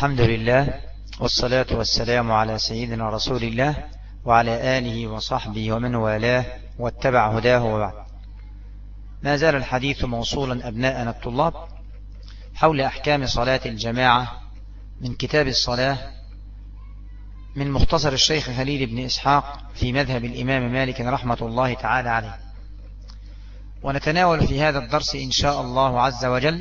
الحمد لله والصلاة والسلام على سيدنا رسول الله وعلى آله وصحبه ومن والاه واتبع هداه وبعد. ما زال الحديث موصولا أبناءنا الطلاب حول أحكام صلاة الجماعة من كتاب الصلاة من مختصر الشيخ خليل بن إسحاق في مذهب الإمام مالك رحمة الله تعالى عليه. ونتناول في هذا الدرس إن شاء الله عز وجل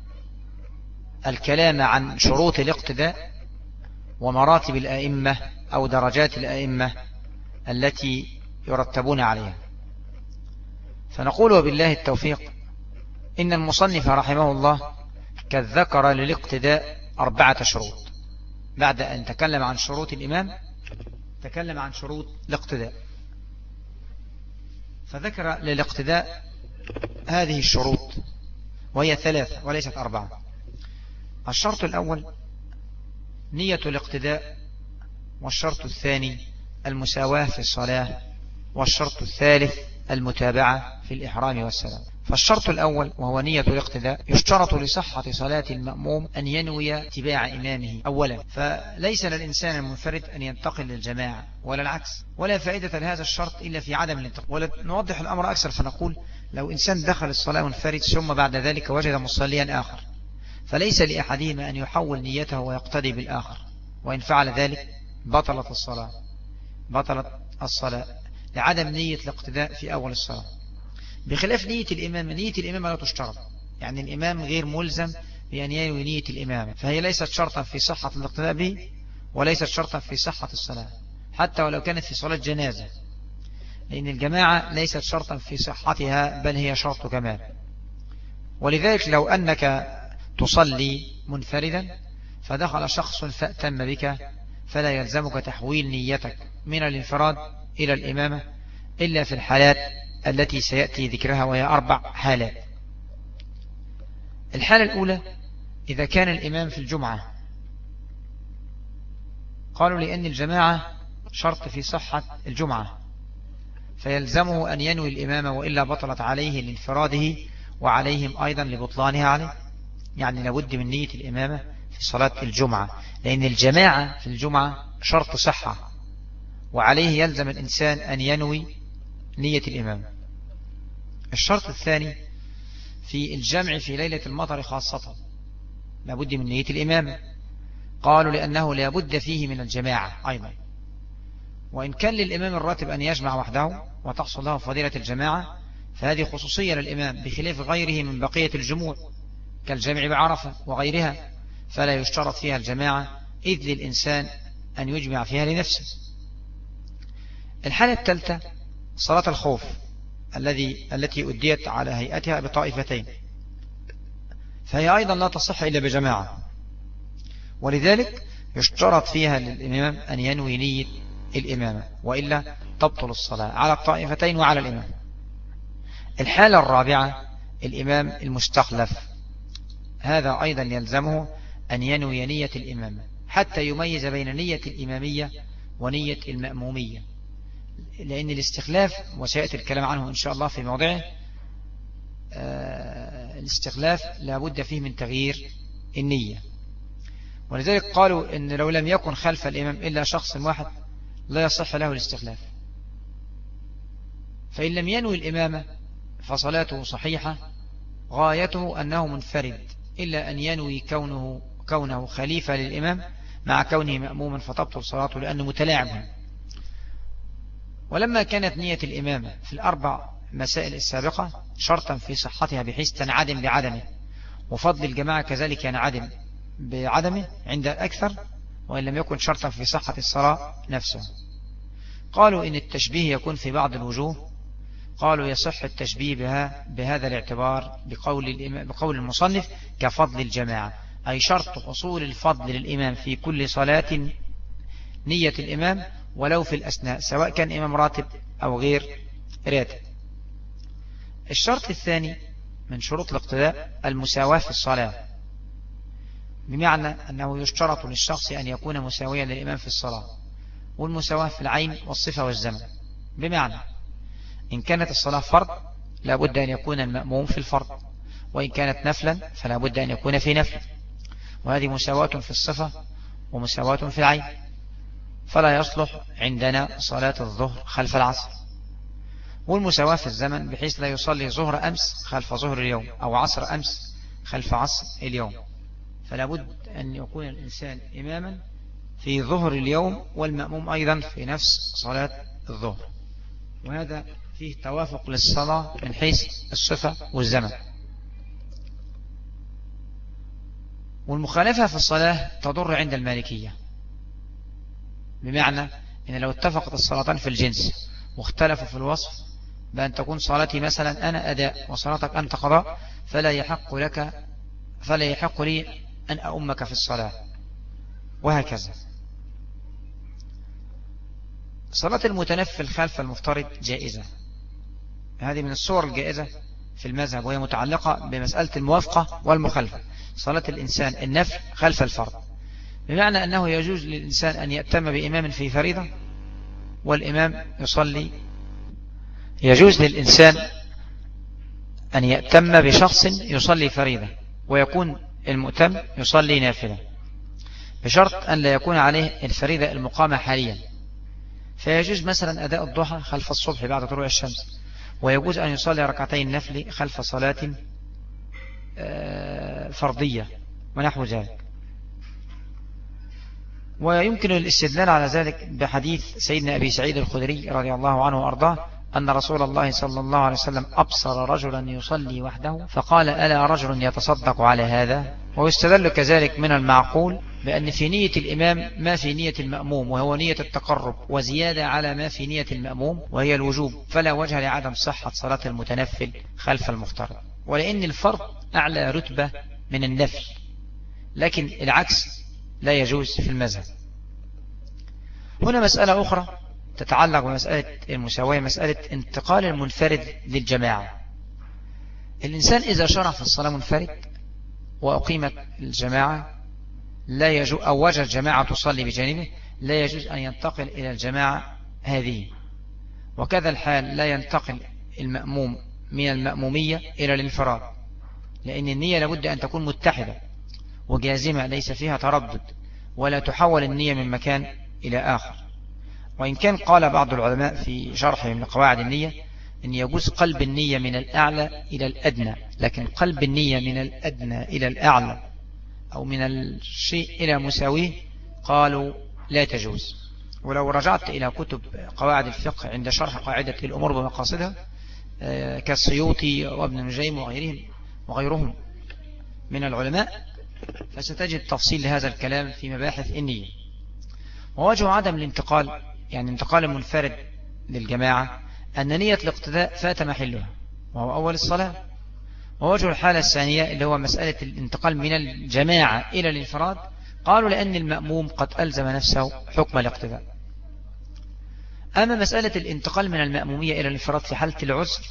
الكلام عن شروط الاقتداء ومراتب الأئمة أو درجات الأئمة التي يرتبون عليها. فنقول وبالله التوفيق إن المصنف رحمه الله قد ذكر للاقتداء 4 شروط. بعد أن تكلم عن شروط الإمام تكلم عن شروط الاقتداء، فذكر للاقتداء هذه الشروط وهي 3 وليست 4. الشرط الأول نية الاقتداء، والشرط الثاني المساواة في الصلاة، والشرط الثالث المتابعة في الإحرام والسلام. فالشرط الأول وهو نية الاقتداء يشترط لصحة صلاة المأموم أن ينوي اتباع إمامه أولا، فليس للإنسان المنفرد أن ينتقل للجماعة ولا العكس، ولا فائدة لهذا الشرط إلا في عدم الانتقال. ونوضح الأمر أكثر فنقول لو إنسان دخل الصلاة منفرد ثم بعد ذلك وجد مصليا آخر، فليس لأحدهما أن يحول نيته ويقتدي بالآخر، وإن فعل ذلك بطلت الصلاة لعدم نية الاقتداء في أول الصلاة. بخلاف نية الإمام، نية الإمام لا تشترط، يعني الإمام غير ملزم بأن ينوي نية الإمام، فهي ليست شرطا في صحة الاقتداء به وليست شرطا في صحة الصلاة، حتى ولو كانت في صلاة جنازة، لأن الجماعة ليست شرطا في صحتها بل هي شرط كمال. ولذلك لو أنك تصلي منفردا فدخل شخص فأتم بك فلا يلزمك تحويل نيتك من الانفراد إلى الإمامة إلا في الحالات التي سيأتي ذكرها، وهي 4 حالات. الحالة الأولى إذا كان الإمام في الجمعة، قالوا لأن الجماعة شرط في صحة الجمعة فيلزمه أن ينوي الإمامة وإلا بطلت عليه لانفراده وعليهم أيضا لبطلانها عليه، يعني لابد من نية الإمامة في صلاة الجمعة، لأن الجماعة في الجمعة شرط صحة وعليه يلزم الإنسان أن ينوي نية الإمامة. الشرط الثاني في الجمع في ليلة المطر خاصة لابد من نية الإمامة، قالوا لأنه لابد فيه من الجماعة أيضا، وإن كان للإمام الراتب أن يجمع وحده وتحصل له فضيلة الجماعة فهذه خصوصية للإمام بخلاف غيره من بقية الجموع كالجمع بعرفة وغيرها، فلا يشترط فيها الجماعة إذ للإنسان أن يجمع فيها لنفسه. الحالة الثالثة صلاة الخوف التي أديت على هيئتها بطائفتين، فهي أيضا لا تصح إلا بجماعة، ولذلك يشترط فيها للإمام أن ينوي نية الإمامة وإلا تبطل الصلاة على الطائفتين وعلى الإمام. الحالة الرابعة الإمام المستخلف، هذا أيضا يلزمه أن ينوي نية الإمامة حتى يميز بين نية الإمامية ونية المأمومية، لأن الاستخلاف وسيأتي الكلام عنه إن شاء الله في موضعه، الاستخلاف لابد فيه من تغيير النية، ولذلك قالوا إن لو لم يكن خلف الإمام إلا شخص واحد لا يصح له الاستخلاف، فإن لم ينوي الإمامة فصلاته صحيحة، غايته أنه منفرد إلا أن ينوي كونه خليفة للإمام مع كونه مأموما فتبطل صلاته لأنه متلاعب. ولما كانت نية الإمامة في ال4 مسائل السابقة شرطا في صحتها بحيث تنعدم بعدمه، وفضل الجماعة كذلك ينعدم بعدمه عند الأكثر وإن لم يكن شرطا في صحة الصلاة نفسه، قالوا إن التشبيه يكون في بعض الوجوه. قالوا يصح التشبيه بهذا الاعتبار بقول المصنف كفضل الجماعة، أي شرط حصول الفضل للإمام في كل صلاة نية الإمام ولو في الأثناء سواء كان إمام راتب أو غير راتب. الشرط الثاني من شروط الاقتداء المساواة في الصلاة، بمعنى أنه يشترط للشخص أن يكون مساويا للإمام في الصلاة، والمساواة في العين والصفة والزمن، بمعنى إن كانت الصلاة فرض لابد أن يكون المأموم في الفرض، وإن كانت نفلا فلا بد أن يكون في نفل، وهذه مساواة في الصفة ومساواة في العين، فلا يصلح عندنا صلاة الظهر خلف العصر. والمساواة في الزمن بحيث لا يصلي ظهر أمس خلف ظهر اليوم أو عصر أمس خلف عصر اليوم، فلا بد أن يكون الإنسان إماما في ظهر اليوم والمأموم أيضا في نفس صلاة الظهر، وهذا فيه توافق للصلاة من حيث الصفة والزمن. والمخالفة في الصلاة تضر عند المالكية، بمعنى أن لو اتفقت الصلاتان في الجنس واختلفوا في الوصف بأن تكون صلاتي مثلا أنا أداء وصلاتك أنت قضاء، فلا يحق لي أن أؤمك في الصلاة، وهكذا. صلاة المتنفل خلف المفترض جائزة، هذه من الصور الجائزة في المذهب، وهي متعلقة بمسألة الموافقة والمخالفة. صلاة الإنسان النفل خلف الفرض، بمعنى أنه يجوز للإنسان أن يأتم بإمام في فريضة والإمام يصلي، يجوز للإنسان أن يأتم بشخص يصلي فريضة ويكون المؤتم يصلي نافلة، بشرط أن لا يكون عليه الفريضة المقامة حاليا. فيجوز مثلا أداء الضحى خلف الصبح بعد طلوع الشمس، ويجوز أن يصلي ركعتين نفل خلف صلاة فرضية ونحو ذلك. ويمكن الاستدلال على ذلك بحديث سيدنا أبي سعيد الخدري رضي الله عنه وأرضاه أن رسول الله صلى الله عليه وسلم أبصر رجلا يصلي وحده فقال: ألا رجل يتصدق على هذا؟ ويستدل كذلك من المعقول بأن في نية الإمام ما في نية المأموم، وهو نية التقرب وزيادة على ما في نية المأموم وهي الوجوب، فلا وجه لعدم صحة صلاة المتنفل خلف المفترض، ولأن الفرض أعلى رتبة من النفل، لكن العكس لا يجوز في المذهب. هنا مسألة أخرى تتعلق بمسألة المساواة، مسألة انتقال المنفرد للجماعة. الإنسان إذا شرع في الصلاة منفرد وأقيمت الجماعة لا يجوز، أو وجد جماعة تصلي بجانبه، لا يجوز أن ينتقل إلى الجماعة هذه. وكذا الحال لا ينتقل المأموم من المأمومية إلى الانفراد، لأن النية لابد أن تكون متحدة وجازمة ليس فيها تردد، ولا تحول النية من مكان إلى آخر. وإن كان قال بعض العلماء في شرحهم لقواعد النية أن يجوز قلب النية من الأعلى إلى الأدنى، لكن قلب النية من الأدنى إلى الأعلى أو من الشيء إلى مساويه قالوا لا تجوز. ولو رجعت إلى كتب قواعد الفقه عند شرح قاعدة الأمور بمقاصدها كالسيوطي وابن نجيم وغيرهم من العلماء، فستجد تفصيل لهذا الكلام في مباحث النية. ووجه عدم الانتقال، يعني انتقال المنفرد للجماعة، أن نية الاقتداء فات محلها وهو أول الصلاة. ووجه الحالة الثانية اللي هو مسألة الانتقال من الجماعة إلى الانفراد، قالوا لأن المأموم قد ألزم نفسه حكم الاقتداء. أما مسألة الانتقال من المأمومية إلى الانفراد في حالة العسر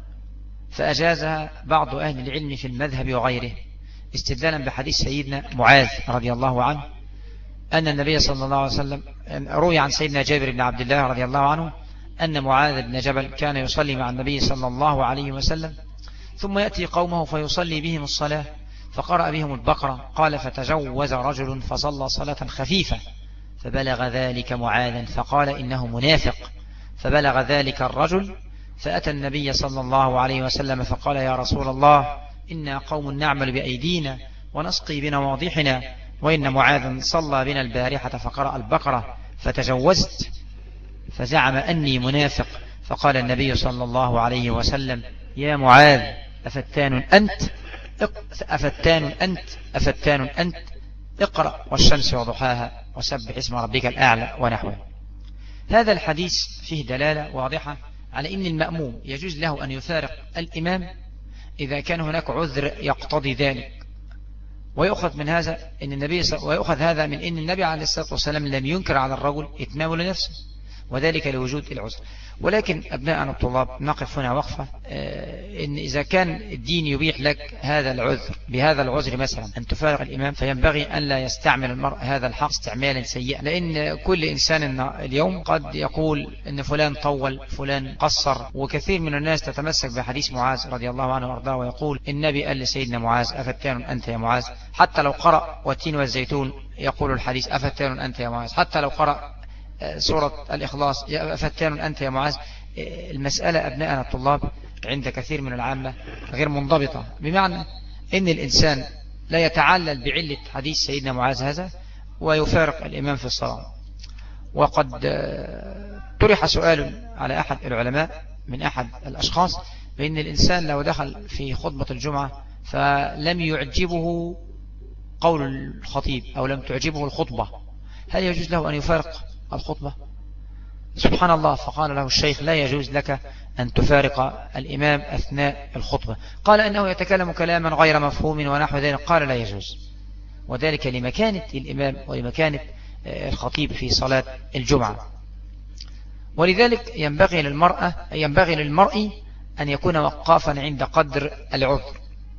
فأجازها بعض أهل العلم في المذهب وغيره، استدلالا بحديث سيدنا معاذ رضي الله عنه أن النبي صلى الله عليه وسلم، روي عن سيدنا جابر بن عبد الله رضي الله عنه أن معاذ بن جبل كان يصلي مع النبي صلى الله عليه وسلم، ثم يأتي قومه فيصلي بهم الصلاة فقرأ بهم البقرة، قال: فتجوز رجل فصلى صلاة خفيفة فبلغ ذلك معاذا فقال: إنه منافق. فبلغ ذلك الرجل فأتى النبي صلى الله عليه وسلم فقال: يا رسول الله، إنا قوم نعمل بأيدينا ونسقي بنواضحنا، وإن معاذ صلى بنا البارحة فقرأ البقرة فتجوزت، فزعم أني منافق. فقال النبي صلى الله عليه وسلم: يا معاذ، أفتان أنت اقرأ والشمس وضحاها وسبح اسم ربك الأعلى ونحوه. هذا الحديث فيه دلالة واضحة على أن المأموم يجوز له أن يفارق الإمام إذا كان هناك عذر يقتضي ذلك. ويؤخذ هذا من أن النبي عليه الصلاة والسلام لم ينكر على الرجل إتمام لنفسه، وذلك لوجود العذر. ولكن أبناءنا الطلاب نقف هنا وقفة، إن إذا كان الدين يبيح لك هذا العذر بهذا العذر مثلا أن تفارق الإمام، فينبغي أن لا يستعمل المرء هذا الحق استعمالا سيئا، لأن كل إنسان اليوم قد يقول إن فلان طول فلان قصر. وكثير من الناس تتمسك بحديث معاذ رضي الله عنه وارضاه ويقول النبي قال لسيدنا معاذ أفتان أنت يا معاذ، حتى لو قرأ والتين والزيتون يقول الحديث أفتان أنت يا معاذ، حتى لو قرأ سورة الإخلاص أفتان أنت يا معاذ. المسألة أبناءنا الطلاب عند كثير من العامة غير منضبطة، بمعنى أن الإنسان لا يتعلل بعلة حديث سيدنا معاذ هذا ويفارق الإمام في الصلاة. وقد طرح سؤال على أحد العلماء من أحد الأشخاص بأن الإنسان لو دخل في خطبة الجمعة فلم يعجبه قول الخطيب أو لم تعجبه الخطبة، هل يجوز له أن يفارق الخطبة؟ سبحان الله. فقال له الشيخ لا يجوز لك أن تفارق الإمام أثناء الخطبة. قال أنه يتكلم كلاما غير مفهوم ونحو ذلك. قال لا يجوز، وذلك لمكانة الإمام ولمكانة الخطيب في صلاة الجمعة. ولذلك ينبغي للمرء أن يكون وقافا عند قدر العذر.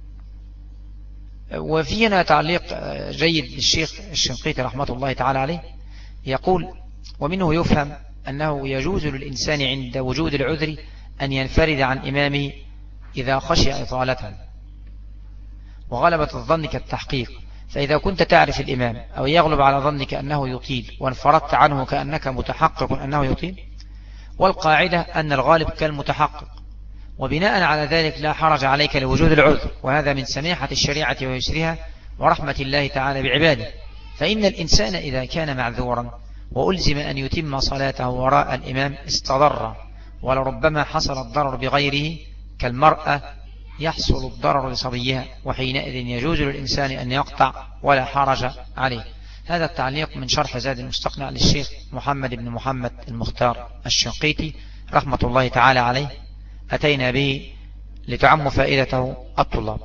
وفي هنا تعليق جيد للشيخ الشنقيطي رحمة الله تعالى عليه، يقول ومنه يفهم أنه يجوز للإنسان عند وجود العذر أن ينفرد عن إمامه إذا خشي إطالته وغلبة الظن كالتحقيق. فإذا كنت تعرف الإمام أو يغلب على ظنك أنه يطيل وانفردت عنه كأنك متحقق أنه يطيل، والقاعدة أن الغالب كالمتحقق، وبناء على ذلك لا حرج عليك لوجود العذر، وهذا من سماحة الشريعة ويسرها ورحمة الله تعالى بعباده. فإن الإنسان إذا كان معذورا وألزم أن يتم صلاته وراء الإمام استضر، ولربما حصل الضرر بغيره، كالمرأة يحصل الضرر لصبيها، وحينئذ يجوز للإنسان أن يقطع ولا حرج عليه. هذا التعليق من شرح زاد المستقنع للشيخ محمد بن محمد المختار الشنقيطي رحمة الله تعالى عليه، أتينا به لتعم فائدته الطلاب.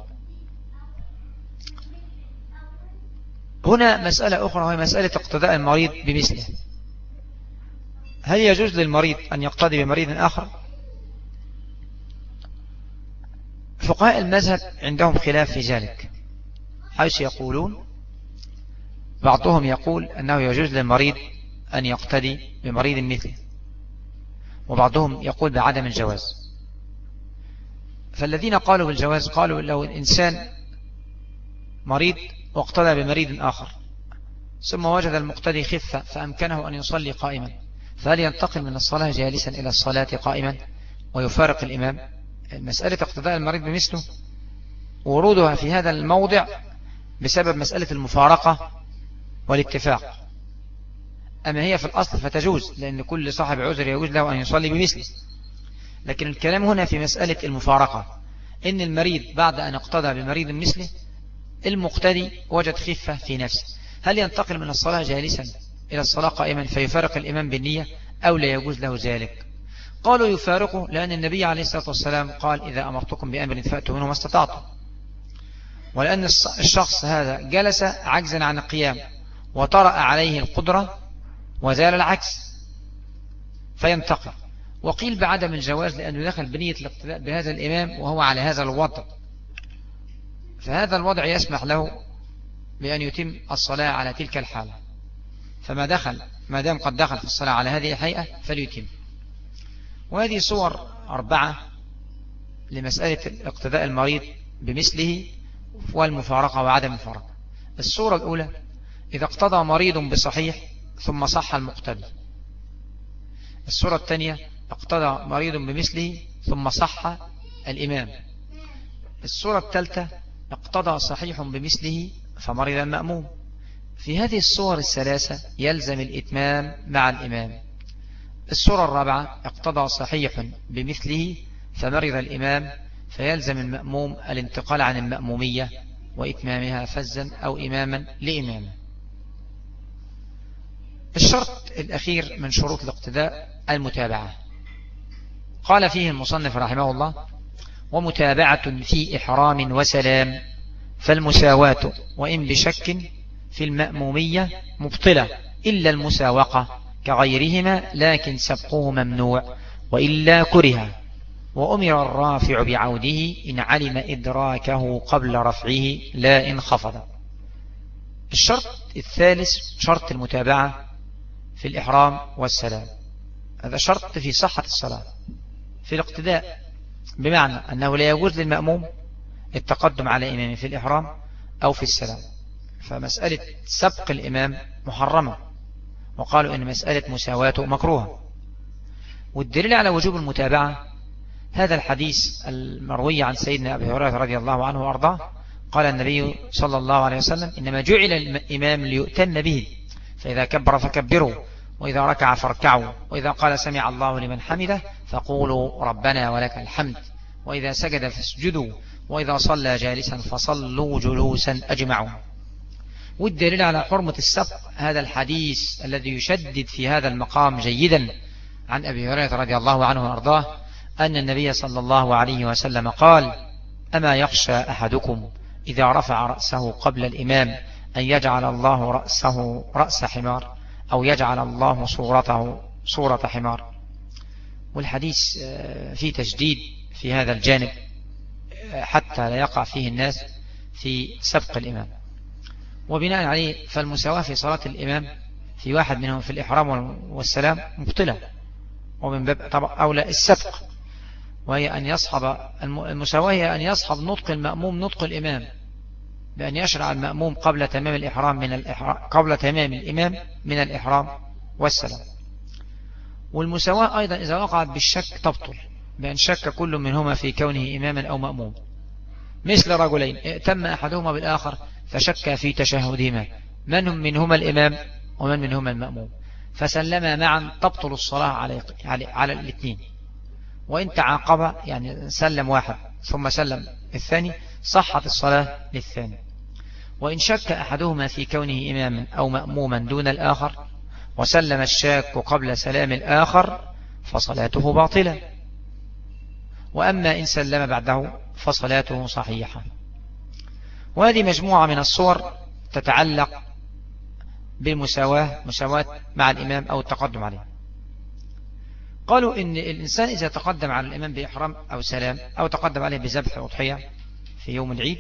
هنا مسألة أخرى وهي مسألة اقتداء المريض بمثله. هل يجوز للمريض أن يقتدي بمريض آخر؟ فقهاء المذهب عندهم خلاف في ذلك، حيث يقولون بعضهم يقول أنه يجوز للمريض أن يقتدي بمريض مثله، وبعضهم يقول بعدم الجواز. فالذين قالوا بالجواز قالوا لو الإنسان مريض واقتدى بمريض آخر ثم وجد المقتدي خفة فأمكنه أن يصلي قائما، فهل ينتقل من الصلاة جالسا إلى الصلاة قائما ويفارق الإمام؟ مسألة اقتداء المريض بمثله ورودها في هذا الموضع بسبب مسألة المفارقة والاتفاق. أما هي في الأصل فتجوز، لأن كل صاحب عذر يجوز له أن يصلي بمثله. لكن الكلام هنا في مسألة المفارقة، إن المريض بعد أن اقتدى بمريض مثله المقتدي وجد خفة في نفسه، هل ينتقل من الصلاة جالسا إلى الصلاة قائما فيفارق الإمام بالنية أو لا يجوز له ذلك؟ قالوا يفارقه، لأن النبي عليه الصلاة والسلام قال إذا أمرتكم بأمر فأتوا منه ما استطعتم، ولأن الشخص هذا جلس عجزا عن القيام وطرأ عليه القدرة وزال العجز فينتقل. وقيل بعدم الجواز لأنه دخل بنية الاقتداء بهذا الإمام وهو على هذا الوضع، فهذا الوضع يسمح له بأن يتم الصلاة على تلك الحالة، ما دام قد دخل في الصلاة على هذه الهيئة فليتم. وهذه صور 4 لمسألة اقتداء المريض بمثله والمفارقة وعدم المفارقة. الصورة الأولى إذا اقتضى مريض بصحيح ثم صح المقتدي. الصورة الثانية اقتضى مريض بمثله ثم صح الإمام. الصورة الثالثة اقتضى صحيح بمثله فمرض المأموم. في هذه الصور الثلاثة يلزم الإتمام مع الإمام. الصورة الرابعة اقتضى صحيح بمثله فمرض الإمام فيلزم المأموم الانتقال عن المأمومية وإتمامها فزا أو إماما لإمامه. الشرط الأخير من شروط الاقتداء المتابعة. قال فيه المصنف رحمه الله ومتابعة في إحرام وسلام، فالمساواة وإن بشك في المأمومية مبطلة إلا المساوقة كغيرهما، لكن سبقه ممنوع وإلا كره، وأمر الرافع بعوده إن علم إدراكه قبل رفعه لا إن خفض. الشرط الثالث شرط المتابعة في الإحرام والسلام. هذا شرط في صحة الصلاة في الاقتداء، بمعنى أنه لا يجوز للمأموم التقدم على إمامه في الإحرام أو في السلام، فمسألة سبق الإمام محرمة، وقالوا إن مسألة مساواته مكروهة. والدليل على وجوب المتابعة هذا الحديث المروي عن سيدنا أبي هريرة رضي الله عنه وأرضاه، قال النبي صلى الله عليه وسلم إنما جعل الإمام ليؤتن به، فإذا كبر فكبروا، وإذا ركع فاركعوا، وإذا قال سمع الله لمن حمده فقولوا ربنا ولك الحمد، وإذا سجد فاسجدوا، وإذا صلى جالسا فصلوا جلوسا أجمعوا. والدليل على حرمة السبق هذا الحديث الذي يشدد في هذا المقام جيدا عن أبي هريرة رضي الله عنه وأرضاه أن النبي صلى الله عليه وسلم قال: أما يخشى أحدكم إذا رفع رأسه قبل الإمام أن يجعل الله رأسه رأس حمار، أو يجعل الله صورته صورة حمار. والحديث فيه تشديد في هذا الجانب حتى لا يقع فيه الناس في سبق الإمام. وبناء عليه فالمساواة في صلاة الإمام في واحد منهم في الإحرام والسلام مبطلة، ومن باب طبعا أولى السبق، وهي أن يصحب المساواة هي أن يصحب نطق المأموم نطق الإمام، بأن يشرع المأموم قبل تمام الإمام من الإحرام والسلام. والمساواة أيضا إذا وقعت بالشك تبطل، بأن شك كل منهما في كونه إماما أو مأموم، مثل رجلين ائتم أحدهما بالآخر فشك في تشهدهما من منهما الإمام ومن منهما المأموم، فسلما معا تبطل الصلاة على الاثنين. وإن تعاقب يعني سلم واحد ثم سلم الثاني صحت الصلاة للثاني. وإن شك أحدهما في كونه إماما أو مأموما دون الآخر وسلم الشاك قبل سلام الآخر فصلاته باطلة، وأما إن سلم بعده فصلاته صحيحة. وهذه مجموعة من الصور تتعلق بالمساواة، مساواة مع الإمام أو التقدم عليه. قالوا إن الإنسان إذا تقدم على الإمام بإحرام أو سلام أو تقدم عليه بذبح أضحية في يوم العيد،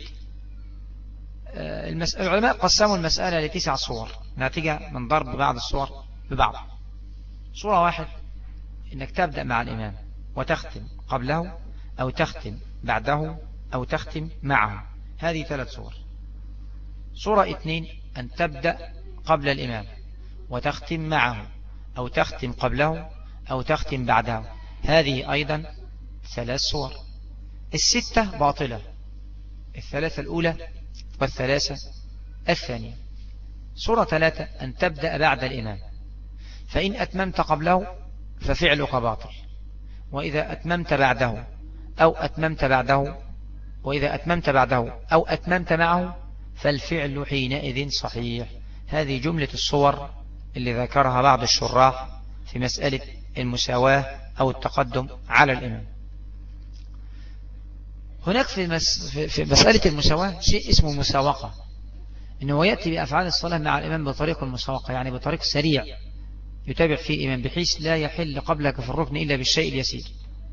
العلماء قسموا المسألة ل9 صور ناتجة من ضرب بعض الصور ببعض. صورة واحد إنك تبدأ مع الإمام وتختم قبله أو تختم بعده أو تختم معه، هذه 3 صور. صورة 2 أن تبدأ قبل الإمام وتختم معه أو تختم قبله أو تختم بعده، هذه أيضا 3 صور. ال6 باطلة، 3 الأولى وال3 الثانية. صورة 3 أن تبدأ بعد الإمام، فإن أتممت قبله ففعلك باطل، وإذا أتممت بعده أو أتممت بعده وإذا أتممت بعده أو أتممت معه فالفعل حينئذ صحيح. هذه جملة الصور اللي ذكرها بعض الشراح في مسألة المساواة أو التقدم على الإمام. هناك في مسألة المساواة شيء اسمه مساوقة، إنه يأتي بأفعال الصلاة مع الإمام بطريق المساوقة، يعني بطريق سريع يتابع فيه الإمام بحيث لا يحل قبلك في الركن إلا بالشيء اليسير.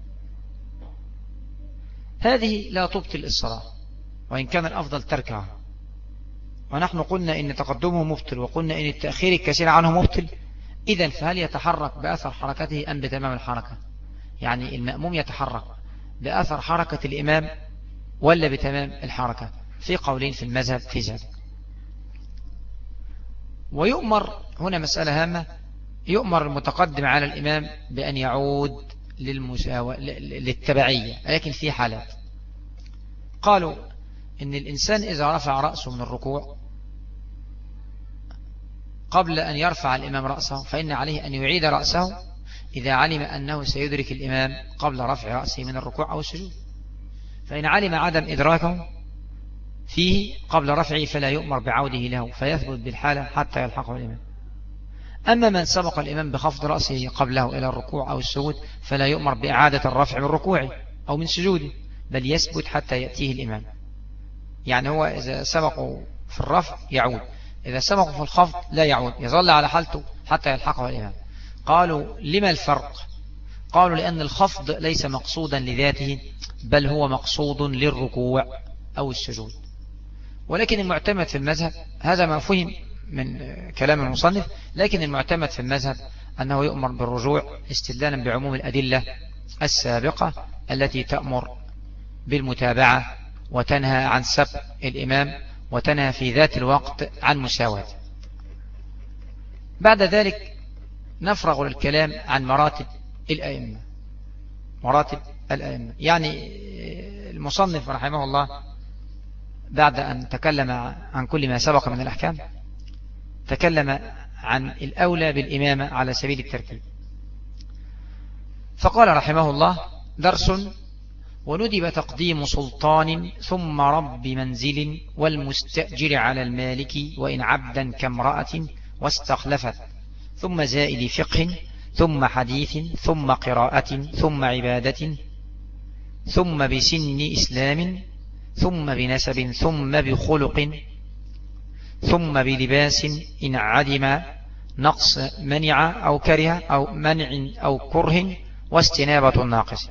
هذه لا تبطل الصلاة، وإن كان الأفضل تركها. ونحن قلنا إن تقدمه مبطل، وقلنا إن التأخير الكثير عنه مبطل. إذن فهل يتحرك بأثر حركته أم بتمام الحركة؟ يعني المأموم يتحرك بأثر حركة الإمام ولا بتمام الحركة؟ في قولين في المذهب في ذلك. ويؤمر هنا مسألة هامة، يؤمر المتقدم على الإمام بأن يعود للتبعية، لكن في حالات. قالوا إن الإنسان إذا رفع رأسه من الركوع قبل أن يرفع الإمام رأسه فإن عليه أن يعيد رأسه إذا علم أنه سيدرك الإمام قبل رفع رأسه من الركوع أو السجود. فإن علم عدم إدراكه فيه قبل رفعه فلا يؤمر بعوده له، فيثبت بالحالة حتى يلحقه الإمام. أما من سبق الإمام بخفض رأسه قبله إلى الركوع أو السجود فلا يؤمر بإعادة الرفع من ركوعه أو من سجوده، بل يثبت حتى يأتيه الإمام. يعني هو إذا سبقوا في الرفع يعود، إذا سبقوا في الخفض لا يعود، يظل على حالته حتى يلحقه الإمام. قالوا لما الفرق؟ قالوا لأن الخفض ليس مقصودا لذاته، بل هو مقصود للركوع أو السجود. ولكن المعتمد في المذهب، هذا ما فهم من كلام المصنف، لكن المعتمد في المذهب أنه يؤمر بالرجوع استدلالا بعموم الأدلة السابقة التي تأمر بالمتابعة وتنهى عن سبق الإمام وتنهى في ذات الوقت عن مساواة. بعد ذلك نفرغ للكلام عن مراتب الأئمة. مراتب الأئمة، يعني المصنف رحمه الله بعد أن تكلم عن كل ما سبق من الأحكام تكلم عن الأولى بالإمامة على سبيل الترتيب، فقال رحمه الله: درس: وندب تقديم سلطان ثم رب منزل والمستأجر على المالك وإن عبدا كامرأة واستخلفت، ثم زائد فقه، ثم حديث، ثم قراءة، ثم عبادة، ثم بسن إسلام، ثم بنسب، ثم بخلق، ثم بلباس إن عدم نقص منع أو كره أو منع أو كره، واستنابة الناقص.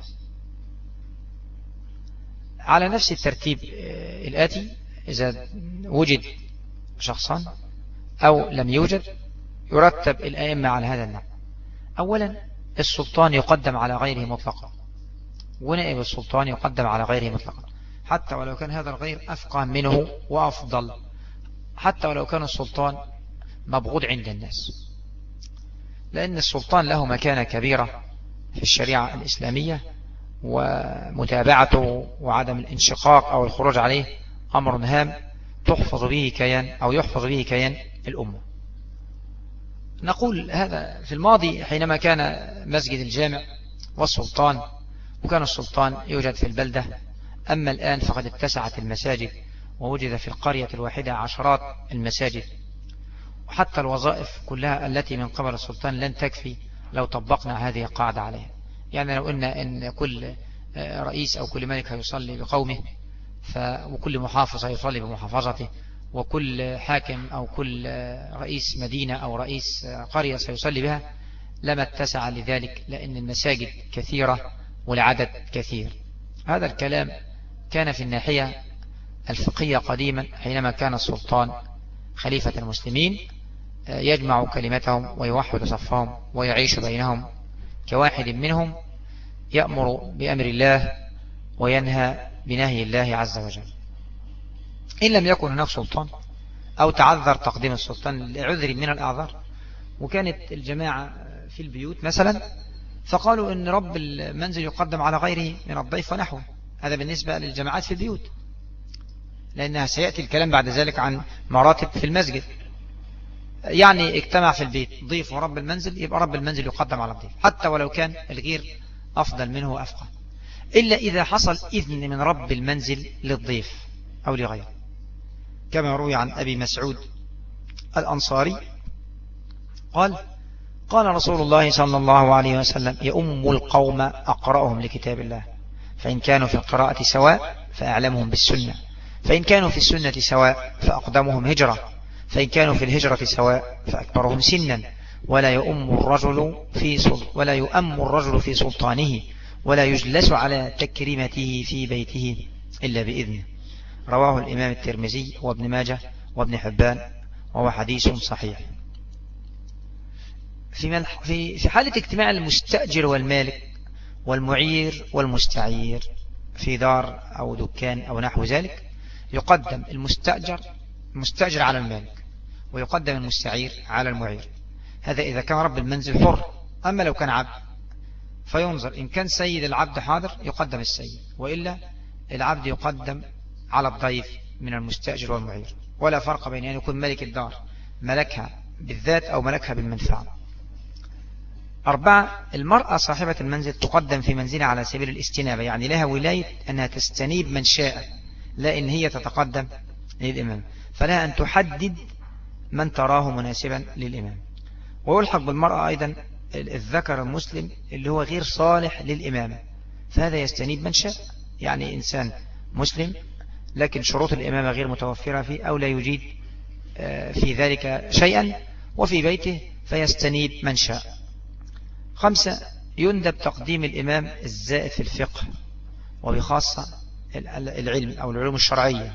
على نفس الترتيب الآتي: إذا وجد شخصان أو لم يوجد يرتب الأئمة على هذا النحو. أولا السلطان يقدم على غيره مطلقا، ونائب السلطان يقدم على غيره مطلقا، حتى ولو كان هذا الغير أفقه منه وأفضل، حتى ولو كان السلطان مبغوض عند الناس، لأن السلطان له مكانة كبيرة في الشريعة الإسلامية، ومتابعته وعدم الانشقاق أو الخروج عليه أمر هام تحفظ به كيان أو يحفظ به كيان الأمة. نقول هذا في الماضي حينما كان مسجد الجامع والسلطان، وكان السلطان يوجد في البلدة. أما الآن فقد اتسعت المساجد ووجد في القرية الواحدة عشرات المساجد، وحتى الوظائف كلها التي من قبل السلطان لن تكفي لو طبقنا هذه القاعدة عليها. يعني لو قلنا إن كل رئيس أو كل ملك هيصلي بقومه، وكل محافظ هيصلي بمحافظته، وكل حاكم أو كل رئيس مدينة أو رئيس قرية سيصلي بها، لما اتسع لذلك، لأن المساجد كثيرة والعدد كثير. هذا الكلام كان في الناحية الفقهية قديما، حينما كان السلطان خليفة المسلمين يجمع كلمتهم ويوحد صفهم ويعيش بينهم كواحد منهم، يأمر بأمر الله وينهى بنهي الله عز وجل. إن لم يكن هناك سلطان أو تعذر تقديم السلطان لعذر من الأعذار، وكانت الجماعة في البيوت مثلا، فقالوا إن رب المنزل يقدم على غيره من الضيف ونحوه. هذا بالنسبة للجماعات في البيوت، لأنها سيأتي الكلام بعد ذلك عن مراتب في المسجد. يعني اجتمع في البيت ضيف ورب المنزل، يبقى رب المنزل يقدم على الضيف حتى ولو كان الغير أفضل منه وأفقه، إلا إذا حصل إذن من رب المنزل للضيف أو لغيره، كما روي عن أبي مسعود الأنصاري قال: قال رسول الله صلى الله عليه وسلم: يؤم القوم أقرأهم لكتاب الله، فإن كانوا في القراءة سواء فأعلمهم بالسنة، فإن كانوا في السنة سواء فأقدمهم هجرة، فإن كانوا في الهجرة سواء فأكبرهم سنا، ولا يؤم الرجل في سلطانه، ولا يجلس على تكريمته في بيته إلا بإذنه. رواه الإمام الترمذي وابن ماجه وابن حبان، وهو حديث صحيح. في حالة اجتماع المستأجر والمالك والمعير والمستعير في دار أو دكان أو نحو ذلك، يقدم المستأجر على المالك، ويقدم المستعير على المعير. هذا إذا كان رب المنزل حر. أما لو كان عبد فينظر، إن كان سيد العبد حاضر يقدم السيد، وإلا العبد يقدم على الضيف من المستأجر والمعير، ولا فرق بين أن يكون ملك الدار ملكها بالذات أو ملكها بالمنفعة. 4. المرأة صاحبة المنزل تقدم في منزلها على سبيل الاستنابة، يعني لها ولاية أنها تستنيب من شاء، لا إن هي تتقدم للإمام، فلها أن تحدد من تراه مناسبا للإمام. ويلحق بالمرأة أيضا الذكر المسلم اللي هو غير صالح للإمامة، فهذا يستنيب من شاء، يعني إنسان مسلم لكن شروط الإمامة غير متوفرة فيه أو لا يجيد في ذلك شيئا وفي بيته، فيستنيب من شاء. 5. يندب تقديم الإمام الزائد في الفقه وبخاصة العلم أو العلوم الشرعية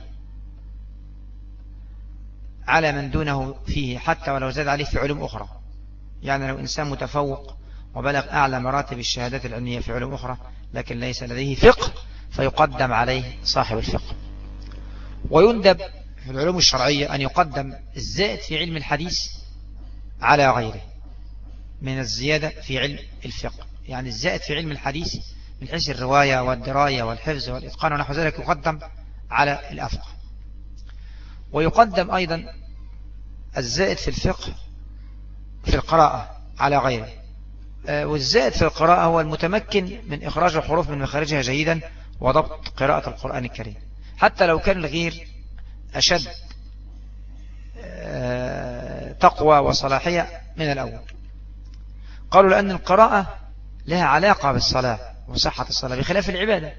على من دونه فيه، حتى ولو زاد عليه في علوم أخرى. يعني لو إنسان متفوق وبلغ أعلى مراتب الشهادات العلمية في علوم أخرى لكن ليس لديه فقه، فيقدم عليه صاحب الفقه. ويندب في العلوم الشرعية أن يقدم الزائد في علم الحديث على غيره من الزيادة في علم الفقه. يعني الزائد في علم الحديث من حيث الرواية والدراية والحفظ والإتقان ونحو ذلك يقدم على الأفقه. ويقدم أيضا الزائد في الفقه في القراءة على غيره. والزائد في القراءة هو المتمكن من إخراج الحروف من مخارجها جيدا وضبط قراءة القرآن الكريم، حتى لو كان الغير أشد تقوى وصلاحية من الأول. قالوا لأن القراءة لها علاقة بالصلاة وصحة الصلاة بخلاف العبادة.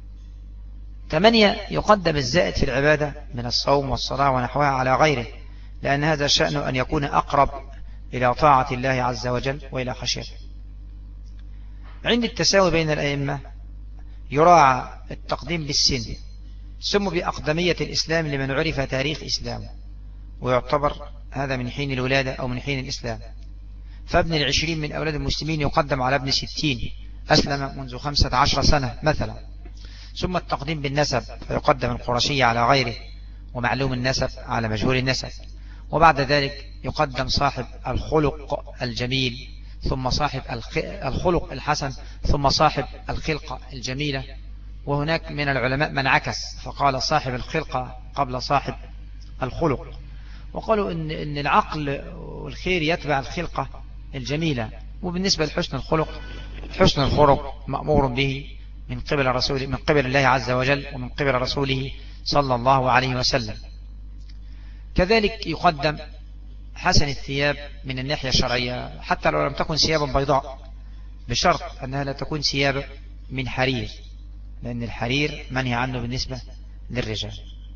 8 يقدم الزائد في العبادة من الصوم والصلاة ونحوها على غيره، لأن هذا شأن أن يكون أقرب إلى طاعة الله عز وجل وإلى خشيته. عند التساوي بين الأئمة يراعى التقديم بالسن، سموا بأقدمية الإسلام لمن عرف تاريخ إسلامه، ويعتبر هذا من حين الولادة أو من حين الإسلام. فابن 20 من أولاد المسلمين يقدم على ابن 60 أسلم منذ 15 سنة مثلا. ثم التقديم بالنسب، فيقدم القرشي على غيره ومعلوم النسب على مجهول النسب. وبعد ذلك يقدم صاحب الخلق الجميل ثم صاحب الخلق الحسن ثم صاحب الخلقة الجميلة. وهناك من العلماء من عكس فقال صاحب الخلقة قبل صاحب الخلق، وقالوا إن العقل والخير يتبع الخلقة الجميلة. وبالنسبة لحسن الخلق، حسن الخلق مأمور به من قبل الله عز وجل ومن قبل رسوله صلى الله عليه وسلم. كذلك يقدم حسن الثياب من الناحية الشرعية، حتى لو لم تكن ثيابا بيضاء، بشرط أنها لا تكون ثياب من حرير، لأن الحرير منهي عنه بالنسبة للرجال.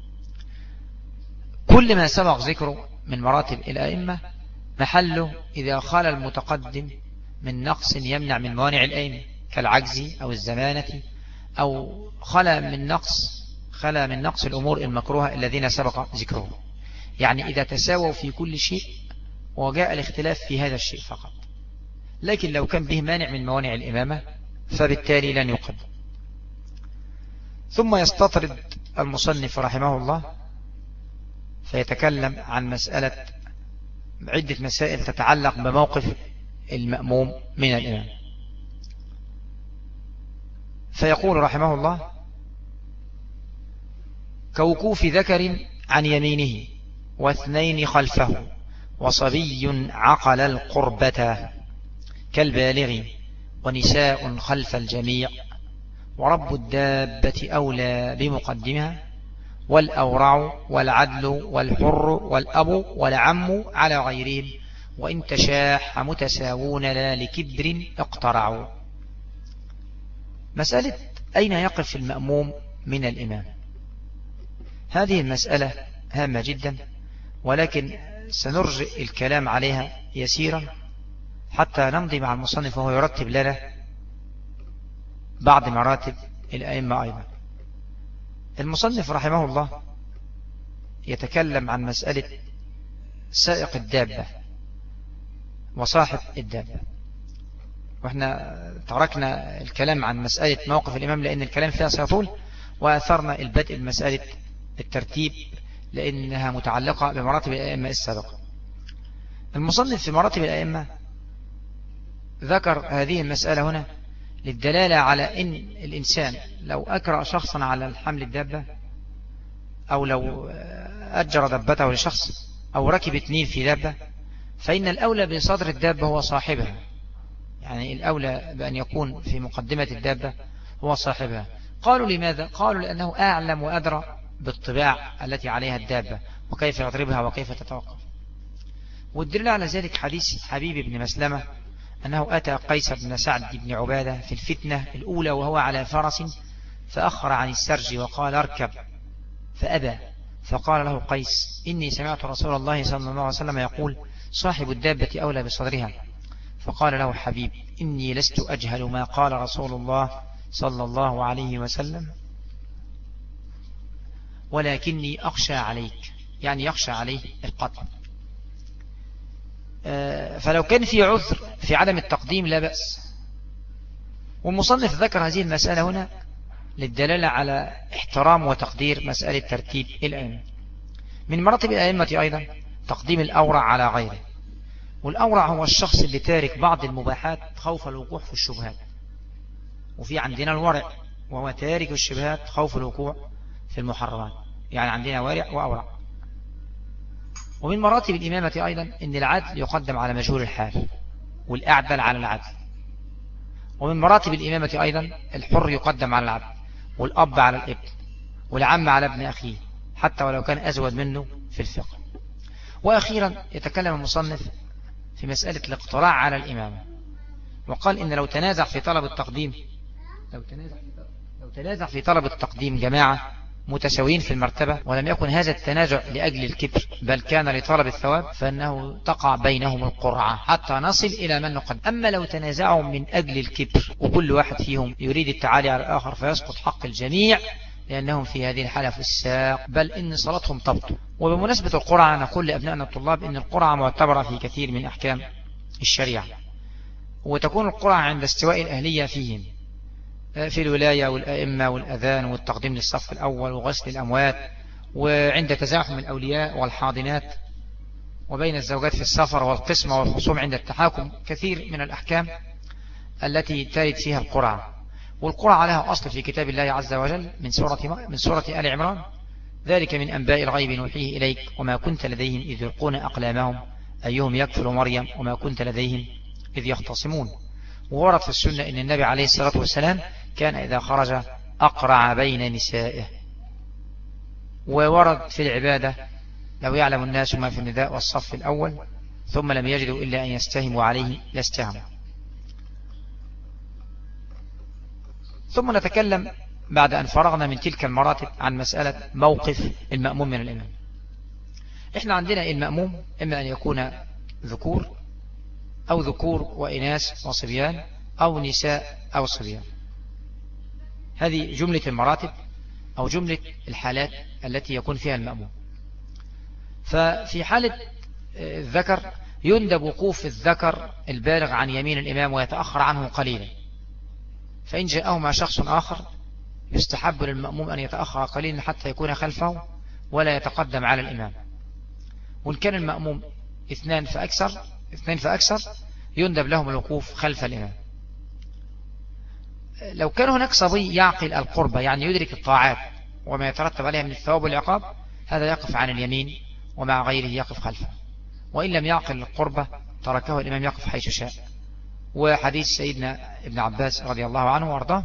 كل ما سبق ذكره من مراتب الأئمة محله إذا خال المتقدم من نقص يمنع من موانع الأئمة كالعجز أو الزمانة، أو خلا من نقص الأمور المكروهة الذين سبق ذكرهم. يعني إذا تساووا في كل شيء وجاء الاختلاف في هذا الشيء فقط، لكن لو كان به مانع من موانع الإمامة فبالتالي لن يقدم. ثم يستطرد المصنف رحمه الله فيتكلم عن عدة مسائل تتعلق بموقف المأموم من الإمام. فيقول رحمه الله: كوكوف ذكر عن يمينه واثنين خلفه وصبي عقل القربة كالبالغ ونساء خلف الجميع ورب الدابة أولى بمقدمها والأورع والعدل والحر والأب والعم على غيرهم وإن تشاح متساوون لا لكبر اقترعوا. مسألة أين يقف المأموم من الإمام، هذه المسألة هامة جدا، ولكن سنرجئ الكلام عليها يسيرا حتى نمضي مع المصنف وهو يرتب لنا بعض مراتب الأئمة أيضا. المصنف رحمه الله يتكلم عن مسألة سائق الدابة وصاحب الدابة، واحنا تركنا الكلام عن مسألة موقف الإمام لأن الكلام فيها سيطول، وأثرنا البدء بمسألة الترتيب لأنها متعلقة بمراتب الأئمة السابقة. المصنف في مراتب الأئمة ذكر هذه المسألة هنا للدلالة على أن الإنسان لو أكرأ شخصا على الحمل الدابة، أو لو أجر دابته لشخص، أو ركب 2 في دابة، فإن الأولى بصدر الدابة هو صاحبها. يعني الأولى بأن يكون في مقدمة الدابة هو صاحبها. قالوا لماذا؟ قالوا لأنه أعلم وأدرى بالطباع التي عليها الدابة وكيف يضربها وكيف تتوقف. والدليل على ذلك حديث حبيب بن مسلمة أنه أتى قيس بن سعد بن عبادة في الفتنة الأولى وهو على فرس فأخر عن السرج وقال اركب فأبى، فقال له قيس: إني سمعت رسول الله صلى الله عليه وسلم يقول: صاحب الدابة أولى بصدرها. فقال له حبيب: إني لست أجهل ما قال رسول الله صلى الله عليه وسلم، ولكني أخشى عليك، يعني يخشى عليه القتل. فلو كان في عذر في عدم التقديم لا بأس. والمصنف ذكر هذه المسألة هنا للدلالة على احترام وتقدير مسألة ترتيب الأئمة. من مراتب الأئمة أيضا تقديم الأورع على غيره، والأورع هو الشخص اللي تارك بعض المباحات خوف الوقوع في الشبهات. وفي عندنا الورع وهو تارك الشبهات خوف الوقوع في المحرمات، يعني عندنا وارع وأورع. ومن مراتب الإمامة أيضا أن العدل يقدم على مجهول الحال، والأعدل على العدل. ومن مراتب الإمامة أيضا الحر يقدم على العبد، والأب على الابن، والعم على ابن أخيه حتى ولو كان أزود منه في الفقه. وأخيرا يتكلم المصنف في مسألة الاقتراع على الإمامة، وقال إن لو تنازع في طلب التقديم جماعة متساويين في المرتبة، ولم يكن هذا التنازع لأجل الكبر بل كان لطلب الثواب، فإنه تقع بينهم القرعة حتى نصل إلى من نقدم. أما لو تنازعوا من أجل الكبر وكل واحد فيهم يريد التعالي على الآخر، فيسقط حق الجميع، لأنهم في هذه الحالة فساق، بل إن صلاتهم تبطل. وبمناسبة القرعة نقول لأبنائنا الطلاب إن القرعة معتبرة في كثير من أحكام الشريعة، وتكون القرعة عند استواء الأهلية فيهم، في الولاية والأئمة والأذان والتقديم للصف الأول وغسل الأموات، وعند تزاحم الأولياء والحاضنات، وبين الزوجات في السفر، والقسمة والخصوم عند التحاكم. كثير من الأحكام التي ترد فيها القرعة. والقرعة لها أصل في كتاب الله عز وجل من سورة آل عمران: ذلك من أنباء الغيب نوحيه إليك وما كنت لديهم إذ يلقون أقلامهم أيهم يكفل مريم وما كنت لديهم إذ يختصمون. وورد في السنة أن النبي عليه الصلاة والسلام كان إذا خرج أقرع بين نسائه. وورد في العبادة: لو يعلم الناس ما في النداء والصف الأول ثم لم يجدوا إلا أن يستهموا عليه لاستهموا. ثم نتكلم بعد أن فرغنا من تلك المراتب عن مسألة موقف المأموم من الإمام. إحنا عندنا المأموم إما أن يكون ذكور أو ذكور وإناث وصبيان، أو نساء أو صبيان. هذه جملة المراتب أو جملة الحالات التي يكون فيها المأموم. ففي حالة الذكر يندب وقوف الذكر البالغ عن يمين الإمام ويتأخر عنه قليلا، فإن جاءه مع شخص آخر يستحب للمأموم أن يتأخر قليلا حتى يكون خلفه ولا يتقدم على الإمام. وإن كان المأموم اثنين فأكثر يندب لهم الوقوف خلف الإمام. لو كان هناك صبي يعقل القربة، يعني يدرك الطاعات وما يترتب عليها من الثواب والعقاب، هذا يقف عن اليمين ومع غيره يقف خلفه. وإن لم يعقل القربة تركه الإمام يقف حيث شاء. وحديث سيدنا ابن عباس رضي الله عنه وارضاه: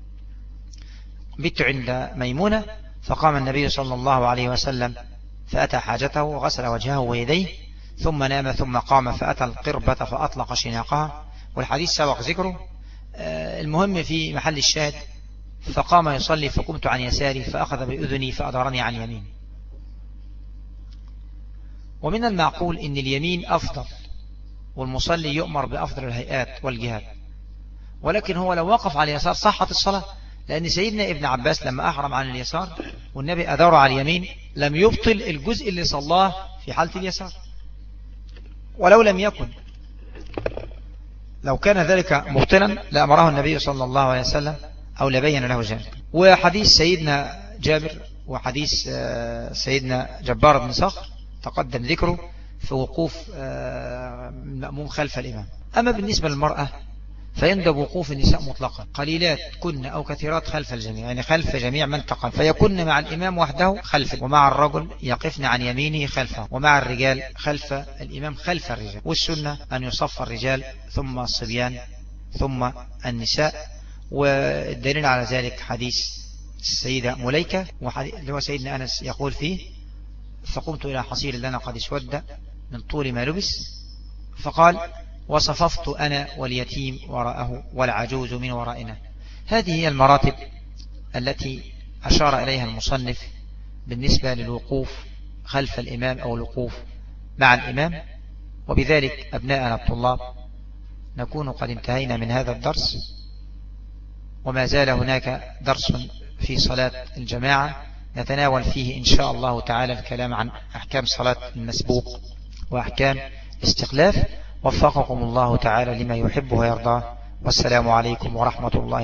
بت عند ميمونة فقام النبي صلى الله عليه وسلم فأتى حاجته وغسل وجهه ويديه ثم نام ثم قام فأتى القربة فأطلق شناقها. والحديث سبق ذكره. المهم في محل الشاهد: فقام يصلي فقمت عن يساري فأخذ بأذني فأدارني عن يميني. ومن المعقول أن اليمين أفضل، والمصلي يؤمر بأفضل الهيئات والجهات، ولكن هو لو وقف على اليسار صحت الصلاة، لأن سيدنا ابن عباس لما أحرم عن اليسار والنبي أدار على اليمين لم يبطل الجزء اللي صلاه في حالة اليسار. ولو لم يكن، لو كان ذلك مبطلا لأمره النبي صلى الله عليه وسلم أو لبين له ذلك. وحديث سيدنا جابر وحديث سيدنا جبار بن صخر تقدم ذكره في وقوف المأموم خلف الإمام. أما بالنسبة للمرأة فيندب وقوف النساء مطلقا، قليلات كن أو كثيرات خلف الجميع، يعني خلف جميع من تقل، فيكن مع الإمام وحده خلفه، ومع الرجل يقفن عن يمينه خلفه، ومع الرجال خلف الإمام خلف الرجال. والسنة أن يصف الرجال ثم الصبيان ثم النساء. والدليل على ذلك حديث السيدة مليكة اللي هو سيدنا أنس يقول فيه: فقمت إلى حصير لنا قد اسود من طول ما لبس، فقال: وصففت أنا واليتيم وراءه والعجوز من ورائنا. هذه هي المراتب التي أشار إليها المصنف بالنسبة للوقوف خلف الإمام أو الوقوف مع الإمام. وبذلك أبناءنا الطلاب نكون قد انتهينا من هذا الدرس، وما زال هناك درس في صلاة الجماعة نتناول فيه إن شاء الله تعالى الكلام عن أحكام صلاة المسبوق وأحكام الاستخلاف. وفقكم الله تعالى لما يحب ويرضاه، والسلام عليكم ورحمة الله